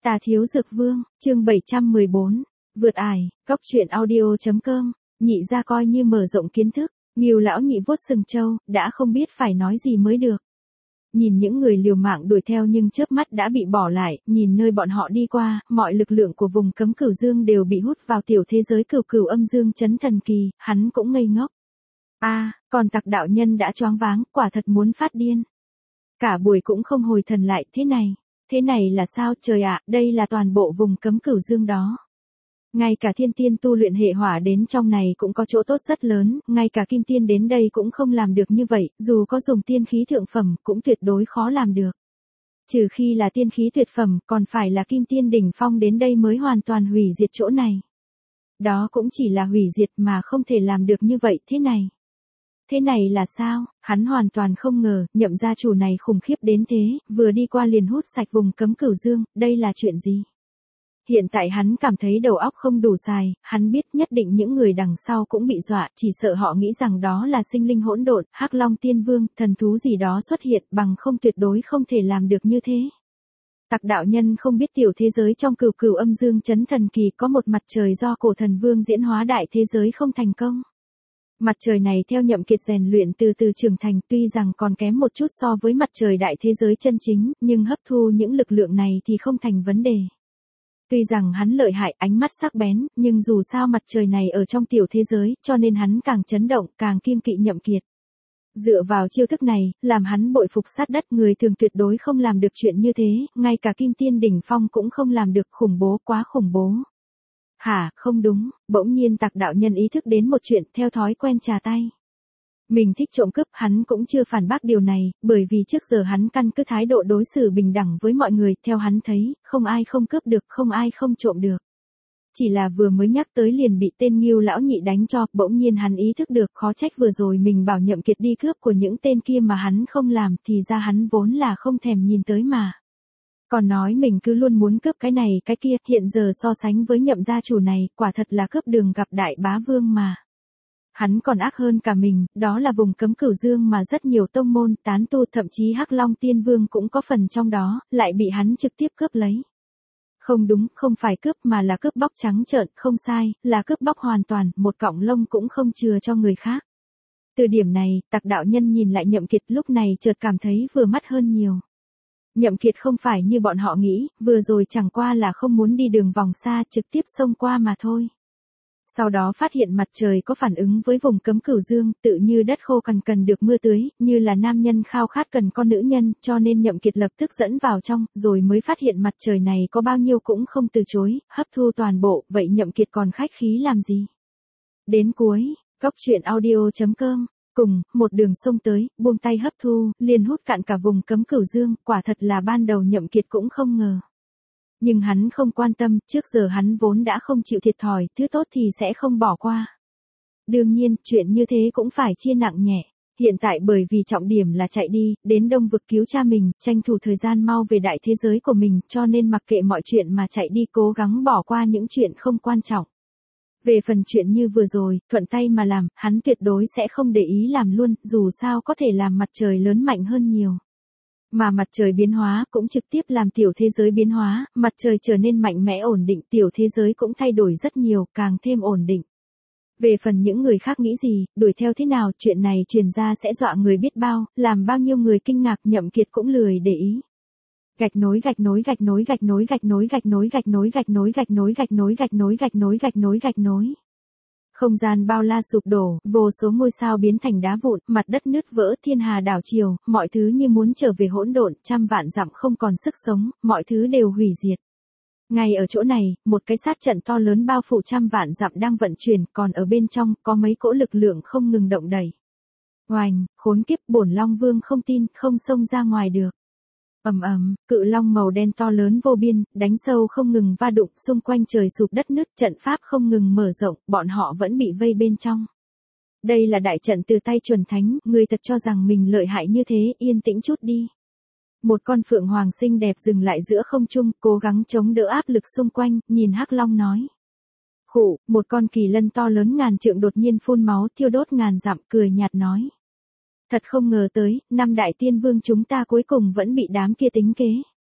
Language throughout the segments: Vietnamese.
Tà Thiếu Dược Vương, chương 714, vượt ải, cóc truyện audio.com, nhị ra coi như mở rộng kiến thức, Ngưu lão nhị vuốt sừng trâu, đã không biết phải nói gì mới được. Nhìn những người liều mạng đuổi theo nhưng chớp mắt đã bị bỏ lại, nhìn nơi bọn họ đi qua, mọi lực lượng của vùng cấm cửu dương đều bị hút vào tiểu thế giới cửu cửu âm dương chấn thần kỳ, hắn cũng ngây ngốc. Còn tặc đạo nhân đã choáng váng, quả thật muốn phát điên. Cả buổi cũng không hồi thần lại, thế này là sao trời ạ, đây là toàn bộ vùng cấm cửu dương đó. Ngay cả thiên tiên tu luyện hệ hỏa đến trong này cũng có chỗ tốt rất lớn, ngay cả kim tiên đến đây cũng không làm được như vậy, dù có dùng tiên khí thượng phẩm cũng tuyệt đối khó làm được. Trừ khi là tiên khí tuyệt phẩm, còn phải là kim tiên đỉnh phong đến đây mới hoàn toàn hủy diệt chỗ này. Đó cũng chỉ là hủy diệt mà không thể làm được như vậy, Thế này là sao? Hắn hoàn toàn không ngờ, Nhậm gia chủ này khủng khiếp đến thế, vừa đi qua liền hút sạch vùng cấm cửu dương, đây là chuyện gì? Hiện tại hắn cảm thấy đầu óc không đủ xài, hắn biết nhất định những người đằng sau cũng bị dọa, chỉ sợ họ nghĩ rằng đó là sinh linh hỗn độn, Hắc Long Tiên Vương, thần thú gì đó xuất hiện, bằng không tuyệt đối không thể làm được như thế. Tặc đạo nhân không biết tiểu thế giới trong cửu cửu âm dương chấn thần kỳ có một mặt trời do cổ thần vương diễn hóa đại thế giới không thành công. Mặt trời này theo Nhậm Kiệt rèn luyện từ từ trưởng thành, tuy rằng còn kém một chút so với mặt trời đại thế giới chân chính, nhưng hấp thu những lực lượng này thì không thành vấn đề. Tuy rằng hắn lợi hại, ánh mắt sắc bén, nhưng dù sao mặt trời này ở trong tiểu thế giới, cho nên hắn càng chấn động, càng kiêng kỵ Nhậm Kiệt. Dựa vào chiêu thức này, làm hắn bội phục sát đất, người thường tuyệt đối không làm được chuyện như thế, ngay cả kim tiên đỉnh phong cũng không làm được, khủng bố, quá khủng bố. Không đúng, bỗng nhiên tặc đạo nhân ý thức đến một chuyện, theo thói quen trà tay. Mình thích trộm cướp, hắn cũng chưa phản bác điều này, bởi vì trước giờ hắn căn cứ thái độ đối xử bình đẳng với mọi người, theo hắn thấy, không ai không cướp được, không ai không trộm được. Chỉ là vừa mới nhắc tới liền bị tên Ngưu lão nhị đánh cho, bỗng nhiên hắn ý thức được, khó trách vừa rồi mình bảo Nhậm Kiệt đi cướp của những tên kia mà hắn không làm, thì ra hắn vốn là không thèm nhìn tới mà. Còn nói mình cứ luôn muốn cướp cái này cái kia, hiện giờ so sánh với Nhậm gia chủ này, quả thật là cướp đường gặp đại bá vương mà. Hắn còn ác hơn cả mình, đó là vùng cấm cửu dương mà rất nhiều tông môn, tán tu, thậm chí Hắc Long Tiên Vương cũng có phần trong đó, lại bị hắn trực tiếp cướp lấy. Không đúng, không phải cướp mà là cướp bóc trắng trợn, không sai, là cướp bóc hoàn toàn, một cọng lông cũng không chừa cho người khác. Từ điểm này, tặc đạo nhân nhìn lại Nhậm Kiệt lúc này chợt cảm thấy vừa mắt hơn nhiều. Nhậm Kiệt không phải như bọn họ nghĩ, vừa rồi chẳng qua là không muốn đi đường vòng xa, trực tiếp xông qua mà thôi. Sau đó phát hiện mặt trời có phản ứng với vùng cấm cửu dương, tự như đất khô cần được mưa tưới, như là nam nhân khao khát cần con nữ nhân, cho nên Nhậm Kiệt lập tức dẫn vào trong, rồi mới phát hiện mặt trời này có bao nhiêu cũng không từ chối, hấp thu toàn bộ, vậy Nhậm Kiệt còn khách khí làm gì? Đến cuối, cóc truyện audio.com, cùng, một đường sông tới, buông tay hấp thu, liền hút cạn cả vùng cấm cửu dương, quả thật là ban đầu Nhậm Kiệt cũng không ngờ. Nhưng hắn không quan tâm, trước giờ hắn vốn đã không chịu thiệt thòi, thứ tốt thì sẽ không bỏ qua. Đương nhiên, chuyện như thế cũng phải chia nặng nhẹ. Hiện tại bởi vì trọng điểm là chạy đi, đến Đông Vực cứu cha mình, tranh thủ thời gian mau về đại thế giới của mình, cho nên mặc kệ mọi chuyện mà chạy đi, cố gắng bỏ qua những chuyện không quan trọng. Về phần chuyện như vừa rồi, thuận tay mà làm, hắn tuyệt đối sẽ không để ý làm luôn, dù sao có thể làm mặt trời lớn mạnh hơn nhiều. Mà mặt trời biến hóa cũng trực tiếp làm tiểu thế giới biến hóa, mặt trời trở nên mạnh mẽ ổn định, tiểu thế giới cũng thay đổi rất nhiều, càng thêm ổn định. Về phần những người khác nghĩ gì, đuổi theo thế nào, chuyện này truyền ra sẽ dọa người biết bao, làm bao nhiêu người kinh ngạc, Nhậm Kiệt cũng lười để ý. Gạch nối. Không gian bao la sụp đổ, vô số ngôi sao biến thành đá vụn, mặt đất nứt vỡ, thiên hà đảo chiều, mọi thứ như muốn trở về hỗn độn, trăm vạn dặm không còn sức sống, mọi thứ đều hủy diệt. Ngay ở chỗ này, một cái sát trận to lớn bao phủ trăm vạn dặm đang vận chuyển, còn ở bên trong có mấy cỗ lực lượng không ngừng động đẩy. Oành, khốn kiếp, bổn Long Vương không tin, không xông ra ngoài được. Cự long màu đen to lớn vô biên, đánh sâu không ngừng va đụng, xung quanh trời sụp đất nứt, trận pháp không ngừng mở rộng, bọn họ vẫn bị vây bên trong. Đây là đại trận từ tay chuẩn thánh, người thật cho rằng mình lợi hại như thế, yên tĩnh chút đi. Một con phượng hoàng xinh đẹp dừng lại giữa không trung, cố gắng chống đỡ áp lực xung quanh, nhìn Hắc Long nói. Một con kỳ lân to lớn ngàn trượng đột nhiên phun máu, thiêu đốt ngàn dặm, cười nhạt nói. Thật không ngờ tới, năm đại tiên vương chúng ta cuối cùng vẫn bị đám kia tính kế.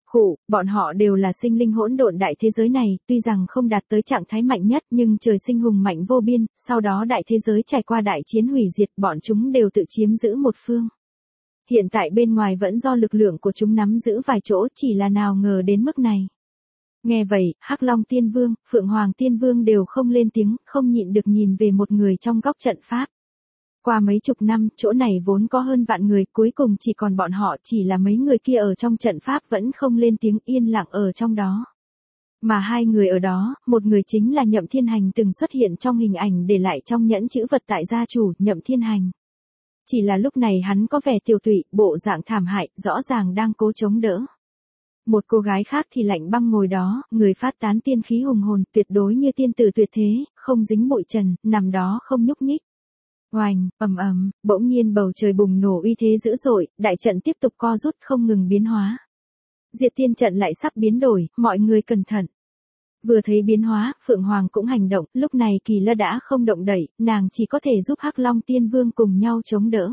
Bọn họ đều là sinh linh hỗn độn đại thế giới này, tuy rằng không đạt tới trạng thái mạnh nhất nhưng trời sinh hùng mạnh vô biên, sau đó đại thế giới trải qua đại chiến hủy diệt, bọn chúng đều tự chiếm giữ một phương. Hiện tại bên ngoài vẫn do lực lượng của chúng nắm giữ vài chỗ, chỉ là nào ngờ đến mức này. Nghe vậy, Hắc Long Tiên Vương, Phượng Hoàng Tiên Vương đều không lên tiếng, không nhịn được nhìn về một người trong góc trận pháp. Qua mấy chục năm, chỗ này vốn có hơn vạn người, cuối cùng chỉ còn bọn họ, chỉ là mấy người kia ở trong trận pháp vẫn không lên tiếng, yên lặng ở trong đó. Mà hai người ở đó, một người chính là Nhậm Thiên Hành từng xuất hiện trong hình ảnh để lại trong nhẫn chữ vật tại gia chủ, Nhậm Thiên Hành. Chỉ là lúc này hắn có vẻ tiêu tụy, bộ dạng thảm hại, rõ ràng đang cố chống đỡ. Một cô gái khác thì lạnh băng ngồi đó, người phát tán tiên khí hùng hồn, tuyệt đối như tiên tử tuyệt thế, không dính bụi trần, nằm đó không nhúc nhích. Oành, ầm ầm, bỗng nhiên bầu trời bùng nổ uy thế dữ dội, đại trận tiếp tục co rút không ngừng biến hóa. Diệt Tiên trận lại sắp biến đổi, mọi người cẩn thận. Vừa thấy biến hóa, Phượng Hoàng cũng hành động, lúc này Kỳ Lân đã không động đậy, nàng chỉ có thể giúp Hắc Long Tiên Vương cùng nhau chống đỡ.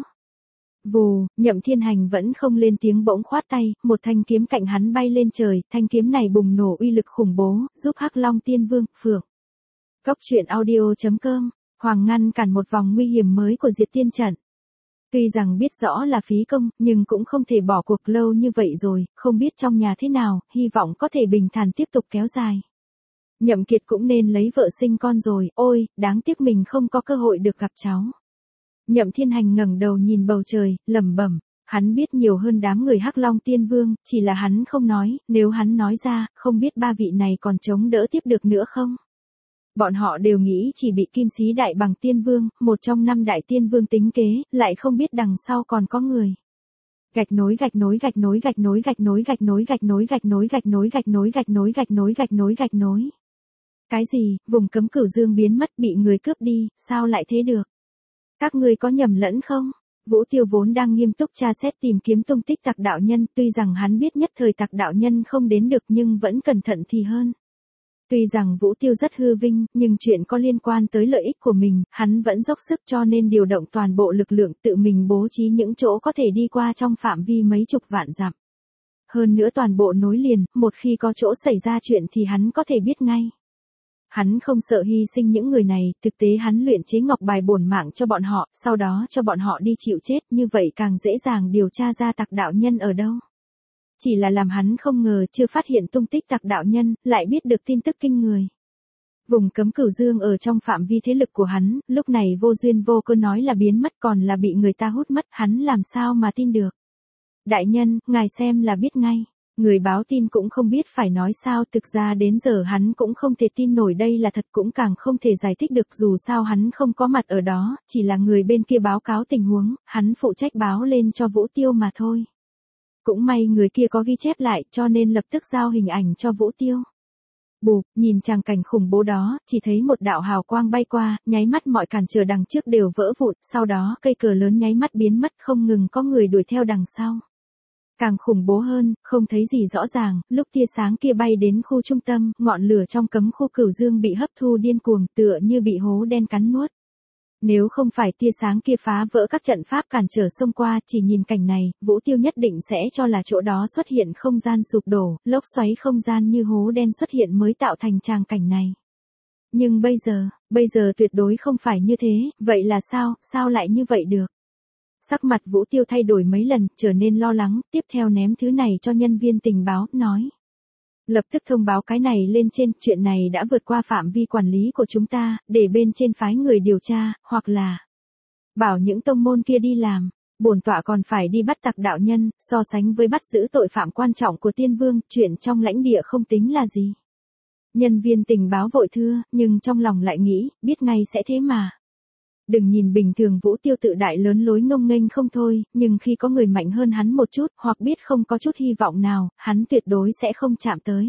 Vù, Nhậm Thiên Hành vẫn không lên tiếng, bỗng khoát tay, một thanh kiếm cạnh hắn bay lên trời, thanh kiếm này bùng nổ uy lực khủng bố, giúp Hắc Long Tiên Vương, Phượng. Cốc truyện audio.com, Hoàng ngăn cản một vòng nguy hiểm mới của Diệt Tiên trận. Tuy rằng biết rõ là phí công, nhưng cũng không thể bỏ cuộc lâu như vậy rồi, không biết trong nhà thế nào, hy vọng có thể bình thản tiếp tục kéo dài. Nhậm Kiệt cũng nên lấy vợ sinh con rồi, ôi, đáng tiếc mình không có cơ hội được gặp cháu. Nhậm Thiên Hành ngẩng đầu nhìn bầu trời, lẩm bẩm, hắn biết nhiều hơn đám người Hắc Long Tiên Vương, chỉ là hắn không nói, nếu hắn nói ra, không biết ba vị này còn chống đỡ tiếp được nữa không? Bọn họ đều nghĩ chỉ bị Kim Sĩ Đại Bằng Tiên Vương, một trong 5 đại tiên vương tính kế, lại không biết đằng sau còn có người. Gạch nối gạch nối gạch nối gạch nối gạch nối gạch nối gạch nối gạch nối gạch nối gạch nối gạch nối gạch nối gạch nối gạch nối. Cái gì, vùng cấm Cửu Dương biến mất, bị người cướp đi, sao lại thế được? Các ngươi có nhầm lẫn không? Vũ Tiêu vốn đang nghiêm túc tra xét tìm kiếm tung tích Tặc đạo nhân, tuy rằng hắn biết nhất thời Tặc đạo nhân không đến được nhưng vẫn cẩn thận thì hơn. Tuy rằng Vũ Tiêu rất hư vinh, nhưng chuyện có liên quan tới lợi ích của mình, hắn vẫn dốc sức, cho nên điều động toàn bộ lực lượng tự mình bố trí những chỗ có thể đi qua trong phạm vi mấy chục vạn dặm. Hơn nữa toàn bộ nối liền, một khi có chỗ xảy ra chuyện thì hắn có thể biết ngay. Hắn không sợ hy sinh những người này, thực tế hắn luyện chế ngọc bài bổn mạng cho bọn họ, sau đó cho bọn họ đi chịu chết, như vậy càng dễ dàng điều tra ra Tặc đạo nhân ở đâu. Chỉ là làm hắn không ngờ chưa phát hiện tung tích Tặc đạo nhân, lại biết được tin tức kinh người. Vùng cấm Cửu Dương ở trong phạm vi thế lực của hắn, lúc này vô duyên vô cớ nói là biến mất, còn là bị người ta hút mất, hắn làm sao mà tin được. Đại nhân, ngài xem là biết ngay. Người báo tin cũng không biết phải nói sao, thực ra đến giờ hắn cũng không thể tin nổi đây là thật, cũng càng không thể giải thích được, dù sao hắn không có mặt ở đó, chỉ là người bên kia báo cáo tình huống, hắn phụ trách báo lên cho Vũ Tiêu mà thôi. Cũng may người kia có ghi chép lại, cho nên lập tức giao hình ảnh cho Vũ Tiêu. Bụp, nhìn tràng cảnh khủng bố đó, chỉ thấy một đạo hào quang bay qua, nháy mắt mọi cản trở đằng trước đều vỡ vụn, sau đó cây cờ lớn nháy mắt biến mất, không ngừng có người đuổi theo đằng sau. Càng khủng bố hơn, không thấy gì rõ ràng, lúc tia sáng kia bay đến khu trung tâm, ngọn lửa trong cấm khu Cửu Dương bị hấp thu điên cuồng, tựa như bị hố đen cắn nuốt. Nếu không phải tia sáng kia phá vỡ các trận pháp cản trở xông qua, chỉ nhìn cảnh này, Vũ Tiêu nhất định sẽ cho là chỗ đó xuất hiện không gian sụp đổ, lốc xoáy không gian như hố đen xuất hiện mới tạo thành tràng cảnh này. Nhưng bây giờ tuyệt đối không phải như thế, vậy là sao lại như vậy được? Sắc mặt Vũ Tiêu thay đổi mấy lần, trở nên lo lắng, tiếp theo ném thứ này cho nhân viên tình báo, nói. Lập tức thông báo cái này lên trên, chuyện này đã vượt qua phạm vi quản lý của chúng ta, để bên trên phái người điều tra, hoặc là bảo những tông môn kia đi làm. Bổn tọa còn phải đi bắt Tặc đạo nhân, so sánh với bắt giữ tội phạm quan trọng của Tiên Vương, chuyện trong lãnh địa không tính là gì. Nhân viên tình báo vội thưa, nhưng trong lòng lại nghĩ, biết ngay sẽ thế mà. Đừng nhìn bình thường Vũ Tiêu tự đại lớn lối ngông nghênh không thôi, nhưng khi có người mạnh hơn hắn một chút, hoặc biết không có chút hy vọng nào, hắn tuyệt đối sẽ không chạm tới.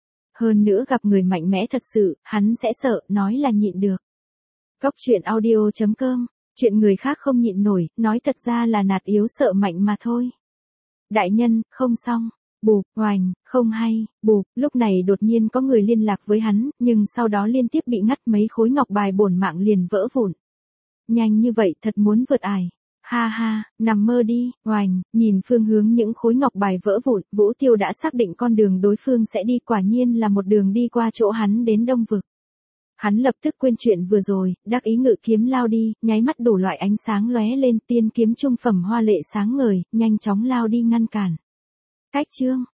Hơn nữa gặp người mạnh mẽ thật sự, hắn sẽ sợ, nói là nhịn được. Cốc truyện audio.com, chuyện người khác không nhịn nổi, nói thật ra là nạt yếu sợ mạnh mà thôi. Đại nhân, không xong. Bụp, oành, không hay, bụp, lúc này đột nhiên có người liên lạc với hắn, nhưng sau đó liên tiếp bị ngắt, mấy khối ngọc bài bổn mạng liền vỡ vụn. Nhanh như vậy thật muốn vượt ải. Ha ha, nằm mơ đi, oành, nhìn phương hướng những khối ngọc bài vỡ vụn, Vũ Tiêu đã xác định con đường đối phương sẽ đi quả nhiên là một đường đi qua chỗ hắn đến Đông Vực. Hắn lập tức quên chuyện vừa rồi, đắc ý ngự kiếm lao đi, nháy mắt đủ loại ánh sáng lóe lên, tiên kiếm trung phẩm hoa lệ sáng ngời, nhanh chóng lao đi ngăn cản. Cách chương